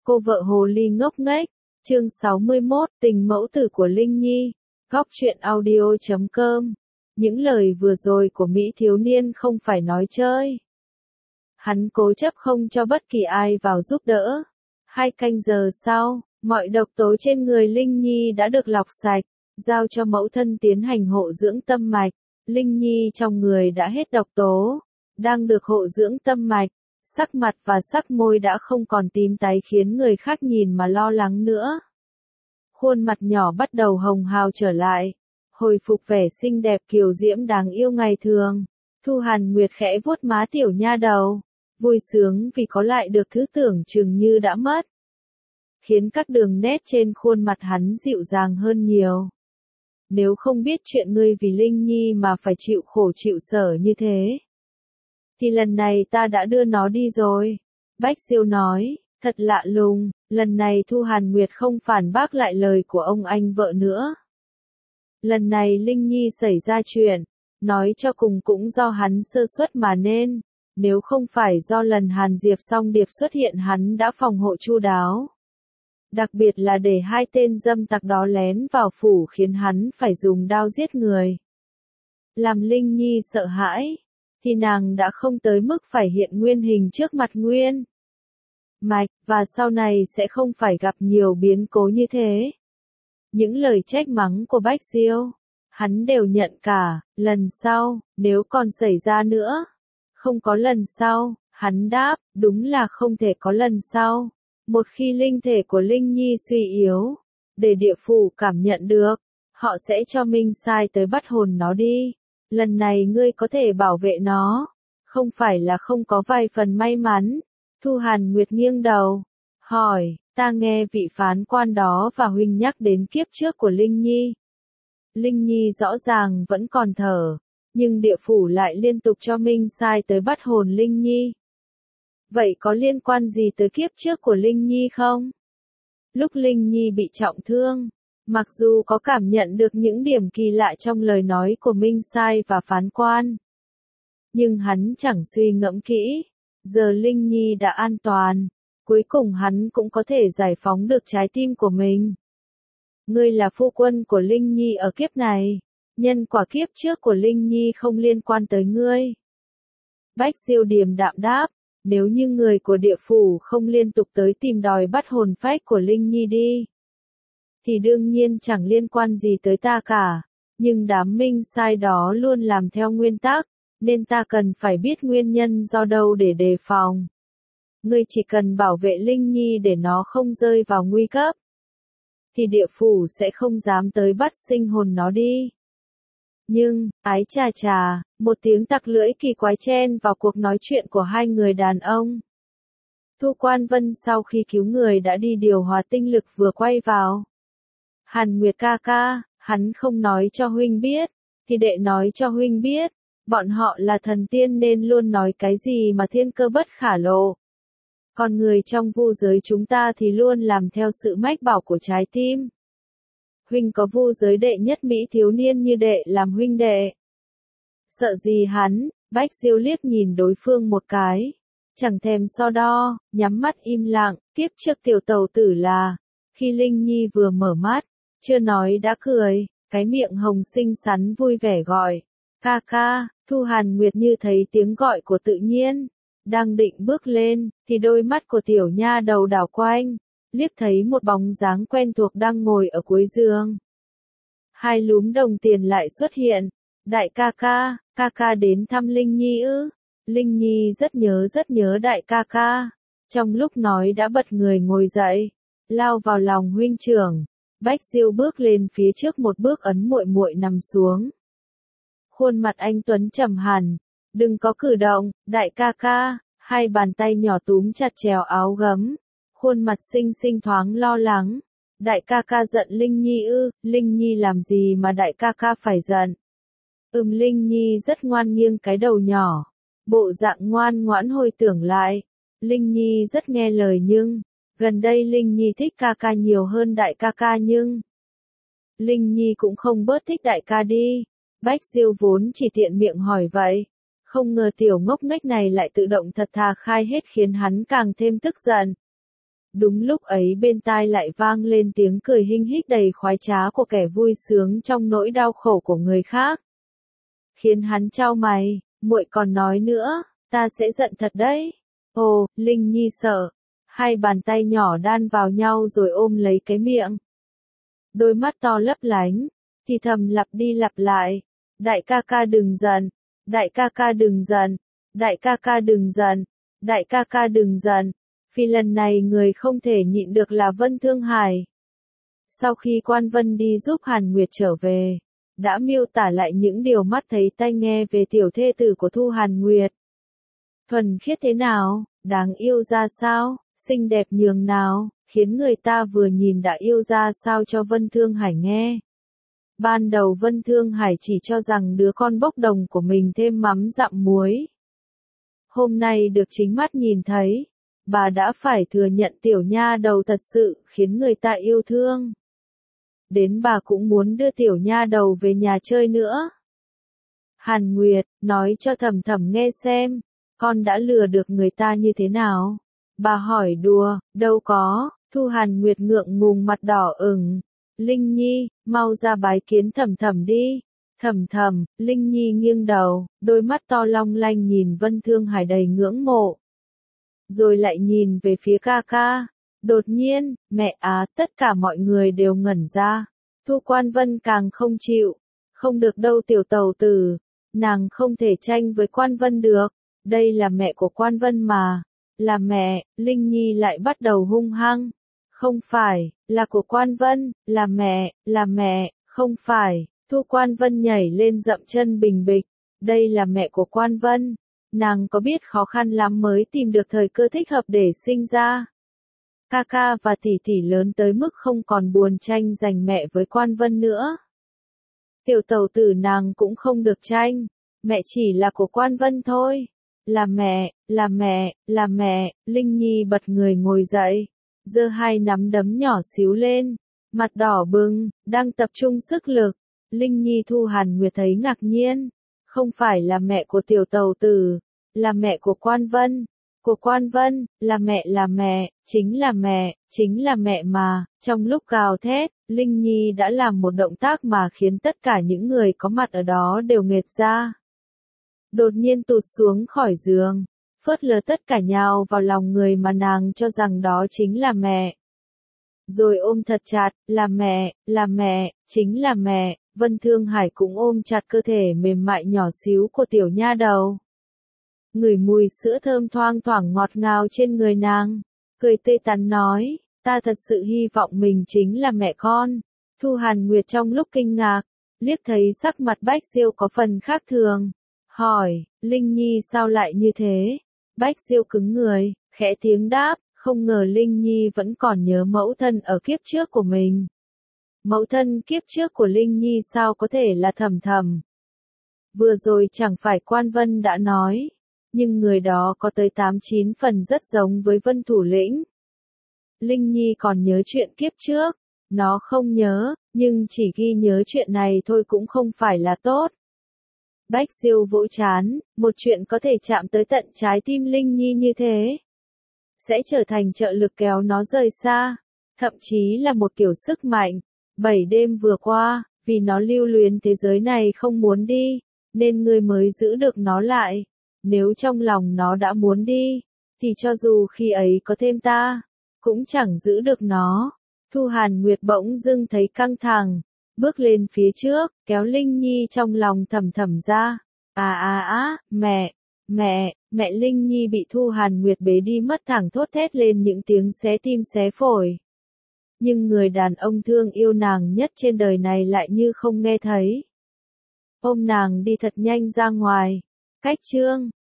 Cô vợ hồ ly ngốc nghếch, chương 61, tình mẫu tử của Linh Nhi, góc truyện audio.com. Những lời vừa rồi của Mỹ thiếu niên không phải nói chơi. Hắn cố chấp không cho bất kỳ ai vào giúp đỡ. 2 canh giờ sau, mọi độc tố trên người Linh Nhi đã được lọc sạch, giao cho mẫu thân tiến hành hộ dưỡng tâm mạch. Linh Nhi trong người đã hết độc tố, đang được hộ dưỡng tâm mạch. Sắc mặt và sắc môi đã không còn tím tái khiến người khác nhìn mà lo lắng nữa. Khuôn mặt nhỏ bắt đầu hồng hào trở lại, hồi phục vẻ xinh đẹp kiều diễm đáng yêu ngày thường. Thu Hàn Nguyệt khẽ vuốt má tiểu nha đầu, vui sướng vì có lại được thứ tưởng chừng như đã mất. Khiến các đường nét trên khuôn mặt hắn dịu dàng hơn nhiều. Nếu không biết chuyện ngươi vì Linh Nhi mà phải chịu khổ chịu sở như thế, thì lần này ta đã đưa nó đi rồi. Bách Siêu nói, thật lạ lùng, lần này Thu Hàn Nguyệt không phản bác lại lời của ông anh vợ nữa. Lần này Linh Nhi xảy ra chuyện, nói cho cùng cũng do hắn sơ suất mà nên, nếu không phải do lần Hàn Diệp Song Điệp xuất hiện hắn đã phòng hộ chu đáo. Đặc biệt là để 2 tên dâm tặc đó lén vào phủ khiến hắn phải dùng đao giết người. Làm Linh Nhi sợ hãi, thì nàng đã không tới mức phải hiện nguyên hình trước mặt Nguyên Mạch, và sau này sẽ không phải gặp nhiều biến cố như thế. Những lời trách mắng của Bách Diêu, hắn đều nhận cả. Lần sau, nếu còn xảy ra nữa. Không có lần sau, hắn đáp, đúng là không thể có lần sau. Một khi linh thể của Linh Nhi suy yếu, để địa phủ cảm nhận được, họ sẽ cho Minh Sai tới bắt hồn nó đi. Lần này ngươi có thể bảo vệ nó, không phải là không có vài phần may mắn. Thu Hàn Nguyệt nghiêng đầu, hỏi, ta nghe vị phán quan đó và huynh nhắc đến kiếp trước của Linh Nhi. Linh Nhi rõ ràng vẫn còn thở, nhưng địa phủ lại liên tục cho Minh Sai tới bắt hồn Linh Nhi. Vậy có liên quan gì tới kiếp trước của Linh Nhi không? Lúc Linh Nhi bị trọng thương, mặc dù có cảm nhận được những điểm kỳ lạ trong lời nói của Minh Sai và phán quan, nhưng hắn chẳng suy ngẫm kỹ. Giờ Linh Nhi đã an toàn, cuối cùng hắn cũng có thể giải phóng được trái tim của mình. Ngươi là phu quân của Linh Nhi ở kiếp này, nhân quả kiếp trước của Linh Nhi không liên quan tới ngươi. Bách Siêu điềm đạm đáp, nếu như người của địa phủ không liên tục tới tìm đòi bắt hồn phách của Linh Nhi đi, thì đương nhiên chẳng liên quan gì tới ta cả, nhưng đám Minh Sai đó luôn làm theo nguyên tắc, nên ta cần phải biết nguyên nhân do đâu để đề phòng. Ngươi chỉ cần bảo vệ Linh Nhi để nó không rơi vào nguy cấp, thì địa phủ sẽ không dám tới bắt sinh hồn nó đi. Nhưng, ái chà chà, một tiếng tặc lưỡi kỳ quái chen vào cuộc nói chuyện của 2 người đàn ông. Thu Quan Vân sau khi cứu người đã đi điều hòa tinh lực vừa quay vào. Hàn Nguyệt ca ca, hắn không nói cho huynh biết, thì đệ nói cho huynh biết, bọn họ là thần tiên nên luôn nói cái gì mà thiên cơ bất khả lộ. Còn người trong vu giới chúng ta thì luôn làm theo sự mách bảo của trái tim. Huynh có vu giới đệ nhất Mỹ thiếu niên như đệ làm huynh đệ. Sợ gì hắn? Bách Diêu liếc nhìn đối phương một cái, chẳng thèm so đo, nhắm mắt im lặng. Kiếp trước tiểu tẩu tử là, khi Linh Nhi vừa mở mắt, chưa nói đã cười, cái miệng hồng xinh xắn vui vẻ gọi, ca ca. Thu Hàn Nguyệt như thấy tiếng gọi của tự nhiên, đang định bước lên, thì đôi mắt của tiểu nha đầu đảo quanh, liếc thấy một bóng dáng quen thuộc đang ngồi ở cuối giường. 2 lúm đồng tiền lại xuất hiện. Đại ca ca đến thăm Linh Nhi ư? Linh Nhi rất nhớ đại ca ca. Trong lúc nói đã bật người ngồi dậy, lao vào lòng huynh trưởng. Bách Diêu bước lên phía trước một bước ấn muội muội nằm xuống. Khuôn mặt anh tuấn trầm hẳn, đừng có cử động, đại ca ca. 2 bàn tay nhỏ túm chặt chèo áo gấm. Khuôn mặt xinh xinh thoáng lo lắng. Đại ca ca giận Linh Nhi ư? Linh Nhi làm gì mà đại ca ca phải giận? Linh Nhi rất ngoan nghiêng cái đầu nhỏ, bộ dạng ngoan ngoãn hồi tưởng lại. Linh Nhi rất nghe lời nhưng, gần đây Linh Nhi thích ca ca nhiều hơn đại ca ca nhưng, Linh Nhi cũng không bớt thích đại ca đi. Bách Diêu vốn chỉ tiện miệng hỏi vậy, không ngờ tiểu ngốc nghếch này lại tự động thật thà khai hết khiến hắn càng thêm tức giận. Đúng lúc ấy bên tai lại vang lên tiếng cười hinh hích đầy khoái trá của kẻ vui sướng trong nỗi đau khổ của người khác. Khiến hắn chau mày, muội còn nói nữa, ta sẽ giận thật đấy. Ồ, Linh Nhi sợ. Hai bàn tay nhỏ đan vào nhau rồi ôm lấy cái miệng. Đôi mắt to lấp lánh, thì thầm lặp đi lặp lại. Đại ca ca đừng giận, đại ca ca đừng giận, đại ca ca đừng giận, đại ca ca đừng giận. Vì lần này người không thể nhịn được là Vân Thương Hải. Sau khi Quan Vân đi giúp Hàn Nguyệt trở về, đã miêu tả lại những điều mắt thấy tai nghe về tiểu thê tử của Thu Hàn Nguyệt. Thuần khiết thế nào, đáng yêu ra sao, xinh đẹp nhường nào, khiến người ta vừa nhìn đã yêu ra sao cho Vân Thương Hải nghe. Ban đầu Vân Thương Hải chỉ cho rằng đứa con bốc đồng của mình thêm mắm dặm muối. Hôm nay được chính mắt nhìn thấy, bà đã phải thừa nhận tiểu nha đầu thật sự khiến người ta yêu thương. Đến bà cũng muốn đưa tiểu nha đầu về nhà chơi nữa. Hàn Nguyệt, nói cho Thầm Thầm nghe xem, con đã lừa được người ta như thế nào? Bà hỏi đùa, đâu có, Thu Hàn Nguyệt ngượng ngùng mặt đỏ ửng. Linh Nhi, mau ra bái kiến Thầm Thầm đi. Thầm Thầm, Linh Nhi nghiêng đầu, đôi mắt to long lanh nhìn Vân Thương Hải đầy ngưỡng mộ. Rồi lại nhìn về phía ca ca. Đột nhiên, mẹ tất cả mọi người đều ngẩn ra. Thu Quan Vân càng không chịu. Không được đâu tiểu tàu tử. Nàng không thể tranh với Quan Vân được. Đây là mẹ của Quan Vân mà. Là mẹ, Linh Nhi lại bắt đầu hung hăng. Không phải, là của Quan Vân, là mẹ, không phải. Thu Quan Vân nhảy lên dậm chân bình bịch. Đây là mẹ của Quan Vân. Nàng có biết khó khăn lắm mới tìm được thời cơ thích hợp để sinh ra. Ca ca và tỷ tỷ lớn tới mức không còn buồn tranh giành mẹ với Quan Vân nữa. Tiểu tàu tử nàng cũng không được tranh. Mẹ chỉ là của Quan Vân thôi. Là mẹ, Linh Nhi bật người ngồi dậy. Giơ hai nắm đấm nhỏ xíu lên. Mặt đỏ bừng, đang tập trung sức lực. Linh Nhi Thu Hàn Nguyệt thấy ngạc nhiên. Không phải là mẹ của tiểu tàu tử. Là mẹ của Quan Vân. Của Quan Vân, là mẹ, chính là mẹ mà. Trong lúc gào thét, Linh Nhi đã làm một động tác mà khiến tất cả những người có mặt ở đó đều nghệt ra. Đột nhiên tụt xuống khỏi giường, phớt lờ tất cả nhào vào lòng người mà nàng cho rằng đó chính là mẹ. Rồi ôm thật chặt, là mẹ, chính là mẹ. Vân Thương Hải cũng ôm chặt cơ thể mềm mại nhỏ xíu của tiểu nha đầu. Ngửi mùi sữa thơm thoang thoảng ngọt ngào trên người nàng, cười tươi tắn nói, ta thật sự hy vọng mình chính là mẹ con. Thu Hàn Nguyệt trong lúc kinh ngạc, liếc thấy sắc mặt Bách Diêu có phần khác thường, hỏi, Linh Nhi sao lại như thế? Bách Diêu cứng người, khẽ tiếng đáp, không ngờ Linh Nhi vẫn còn nhớ mẫu thân ở kiếp trước của mình. Mẫu thân kiếp trước của Linh Nhi sao có thể là Thầm Thầm? Vừa rồi chẳng phải Quan Vân đã nói, nhưng người đó có tới 8-9 phần rất giống với Vân thủ lĩnh. Linh Nhi còn nhớ chuyện kiếp trước, nó không nhớ, nhưng chỉ ghi nhớ chuyện này thôi cũng không phải là tốt. Bách Diêu vỗ trán, một chuyện có thể chạm tới tận trái tim Linh Nhi như thế, sẽ trở thành trợ lực kéo nó rời xa, thậm chí là một kiểu sức mạnh. 7 đêm vừa qua, vì nó lưu luyến thế giới này không muốn đi, nên ngươi mới giữ được nó lại. Nếu trong lòng nó đã muốn đi, thì cho dù khi ấy có thêm ta, cũng chẳng giữ được nó. Thu Hàn Nguyệt bỗng dưng thấy căng thẳng, bước lên phía trước, kéo Linh Nhi trong lòng Thầm Thầm ra. Mẹ Linh Nhi bị Thu Hàn Nguyệt bế đi mất thẳng thốt thét lên những tiếng xé tim xé phổi. Nhưng người đàn ông thương yêu nàng nhất trên đời này lại như không nghe thấy. Ôm nàng đi thật nhanh ra ngoài. Cách chương